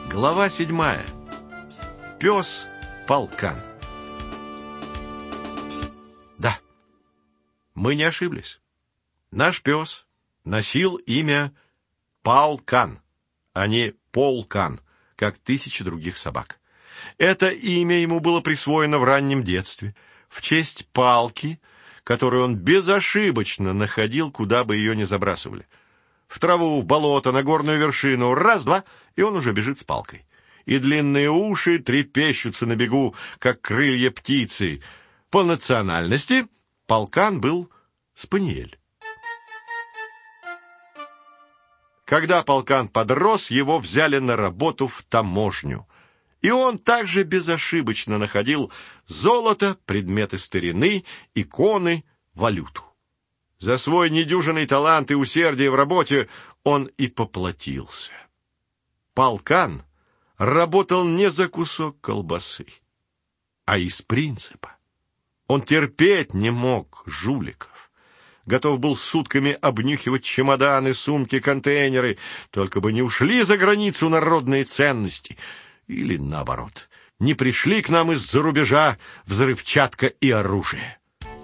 Глава 7. Пес Полкан. Да, мы не ошиблись. Наш пес носил имя Полкан, а не Полкан, как тысячи других собак. Это имя ему было присвоено в раннем детстве, в честь палки, которую он безошибочно находил, куда бы ее ни забрасывали. В траву, в болото, на горную вершину, раз-два, и он уже бежит с палкой. И длинные уши трепещутся на бегу, как крылья птицы. По национальности Полкан был спаниель. Когда Полкан подрос, его взяли на работу в таможню. И он также безошибочно находил золото, предметы старины, иконы, валюту. За свой недюжинный талант и усердие в работе он и поплатился. Полкан работал не за кусок колбасы, а из принципа. Он терпеть не мог жуликов. Готов был сутками обнюхивать чемоданы, сумки, контейнеры, только бы не ушли за границу народные ценности. Или, наоборот, не пришли к нам из-за рубежа взрывчатка и оружие.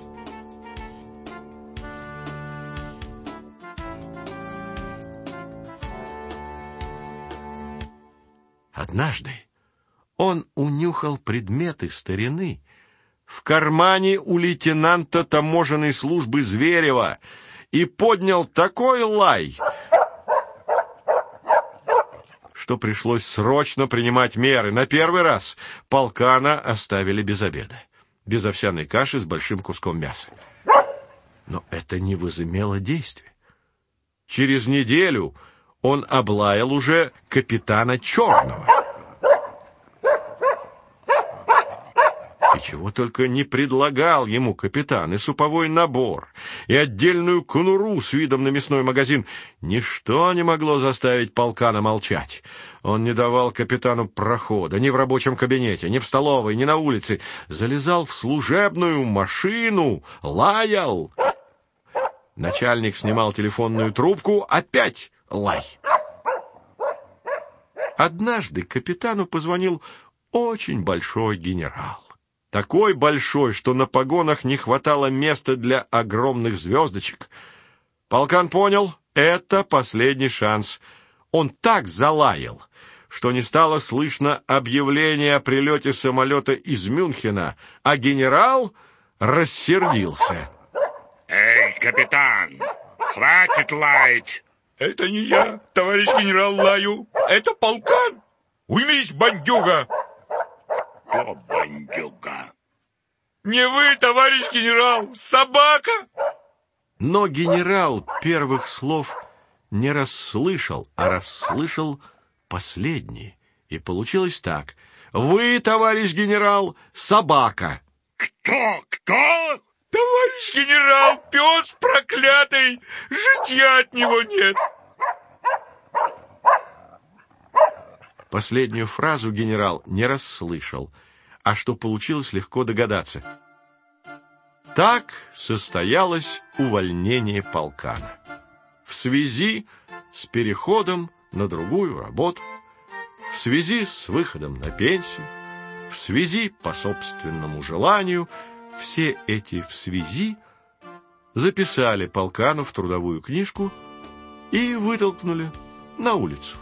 Однажды он унюхал предметы старины в кармане у лейтенанта таможенной службы Зверева и поднял такой лай, что пришлось срочно принимать меры. На первый раз Полкана оставили без обеда, без овсяной каши с большим куском мяса. Но это не возымело действия. Через неделю он облаял уже капитана Черного. И чего только не предлагал ему капитан: и суповой набор, и отдельную конуру с видом на мясной магазин. Ничто не могло заставить Полкана молчать. Он не давал капитану прохода ни в рабочем кабинете, ни в столовой, ни на улице. Залезал в служебную машину, лаял. Начальник снимал телефонную трубку, опять лай. Однажды капитану позвонил очень большой генерал. Такой большой, что на погонах не хватало места для огромных звездочек. Полкан понял — это последний шанс. Он так залаял, что не стало слышно объявления о прилете самолета из Мюнхена, а генерал рассердился. «Эй, капитан, хватит лаять!» «Это не я, товарищ генерал, лаю. Это Полкан. Уймись, бандюга!» «Кто бандюга?» «Не вы, товарищ генерал, собака!» Но генерал первых слов не расслышал, а расслышал последние. И получилось так: «Вы, товарищ генерал, собака!» «Кто? «Товарищ генерал, пес проклятый! Житья от него нет!» Последнюю фразу генерал не расслышал, а что получилось, легко догадаться. Так состоялось увольнение Полкана. В связи с переходом на другую работу, в связи с выходом на пенсию, в связи по собственному желанию. Все эти «в связи» записали Полкану в трудовую книжку и вытолкнули на улицу.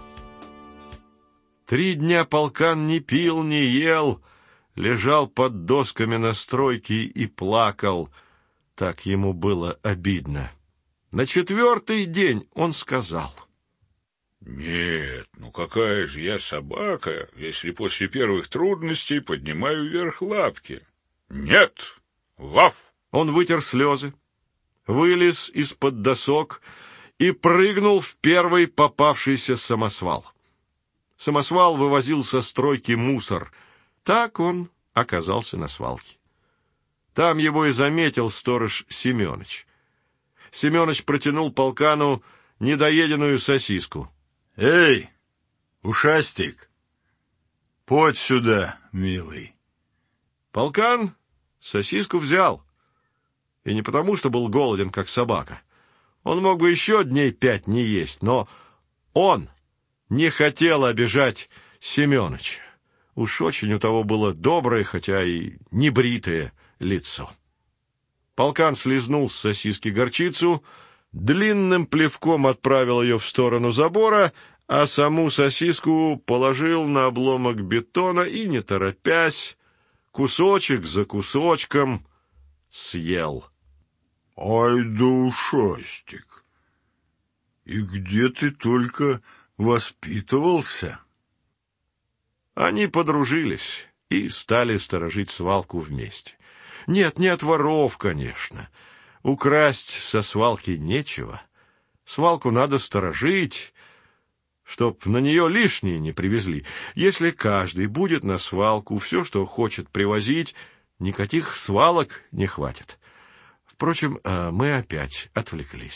3 дня Полкан не пил, не ел, лежал под досками на стройке и плакал. Так ему было обидно. На 4-й день он сказал: «Нет, ну какая же я собака, если после первых трудностей поднимаю вверх лапки? Нет! Ваф!» Он вытер слезы, вылез из-под досок и прыгнул в первый попавшийся самосвал. Самосвал вывозил со стройки мусор. Так он оказался на свалке. Там его и заметил сторож Семеныч. Семеныч протянул Полкану недоеденную сосиску. «Эй, ушастик, подь сюда, милый». Полкан сосиску взял. И не потому, что был голоден, как собака. Он мог бы еще дней 5 не есть, но он не хотел обижать Семёныча. Уж очень у того было доброе, хотя и небритое лицо. Полкан слезнул с сосиски горчицу, длинным плевком отправил ее в сторону забора, а саму сосиску положил на обломок бетона и, не торопясь, кусочек за кусочком съел. — Ай да ушастик! И где ты только воспитывался? Они подружились и стали сторожить свалку вместе. Нет, не от воров, конечно. Украсть со свалки нечего. Свалку надо сторожить, чтоб на нее лишнее не привезли. Если каждый будет на свалку все, что хочет привозить, никаких свалок не хватит. Впрочем, мы опять отвлеклись.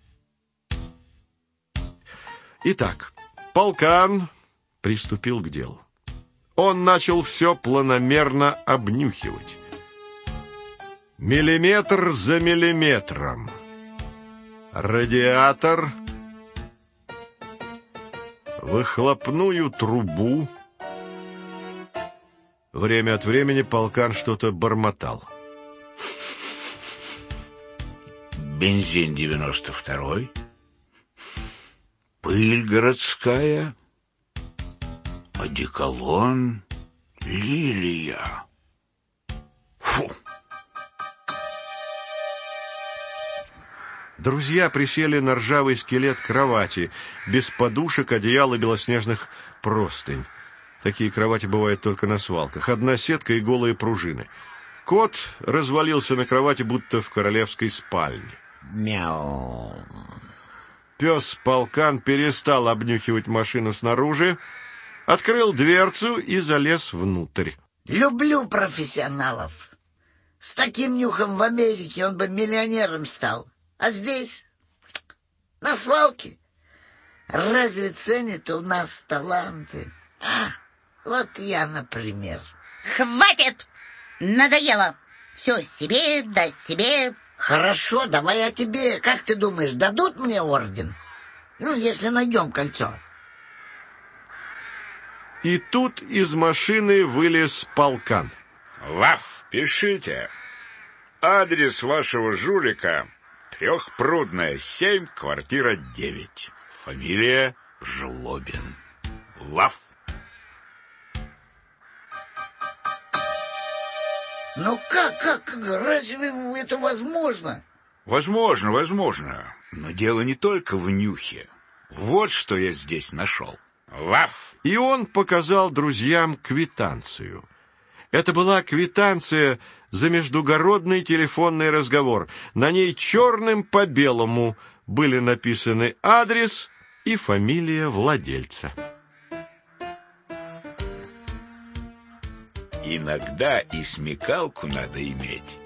Итак, Полкан приступил к делу. Он начал все планомерно обнюхивать. Миллиметр за миллиметром. Радиатор, выхлопную трубу. Время от времени Полкан что-то бормотал. Бензин 92-й, пыль городская, одеколон, лилия. Фу! Друзья присели на ржавый скелет кровати, без подушек, одеял и белоснежных простынь. Такие кровати бывают только на свалках. Одна сетка и голые пружины. Кот развалился на кровати, будто в королевской спальне. Мяу. Пес Полкан перестал обнюхивать машину снаружи, открыл дверцу и залез внутрь. Люблю профессионалов. С таким нюхом в Америке он бы миллионером стал. А здесь, на свалке, разве ценят у нас таланты? Вот я, например. Хватит! Надоело! Все себе, да себе. Хорошо, давай я тебе. Как ты думаешь, дадут мне орден? Если найдем кольцо. И тут из машины вылез Полкан. Лав, пишите. Адрес вашего жулика: Трехпрудная, 7, квартира 9. Фамилия Жлобин. Лав. Ну как? Разве это возможно? Возможно. Но дело не только в нюхе. Вот что я здесь нашел. Лав. И он показал друзьям квитанцию. Это была квитанция за междугородный телефонный разговор. На ней черным по белому были написаны адрес и фамилия владельца. Иногда и смекалку надо иметь.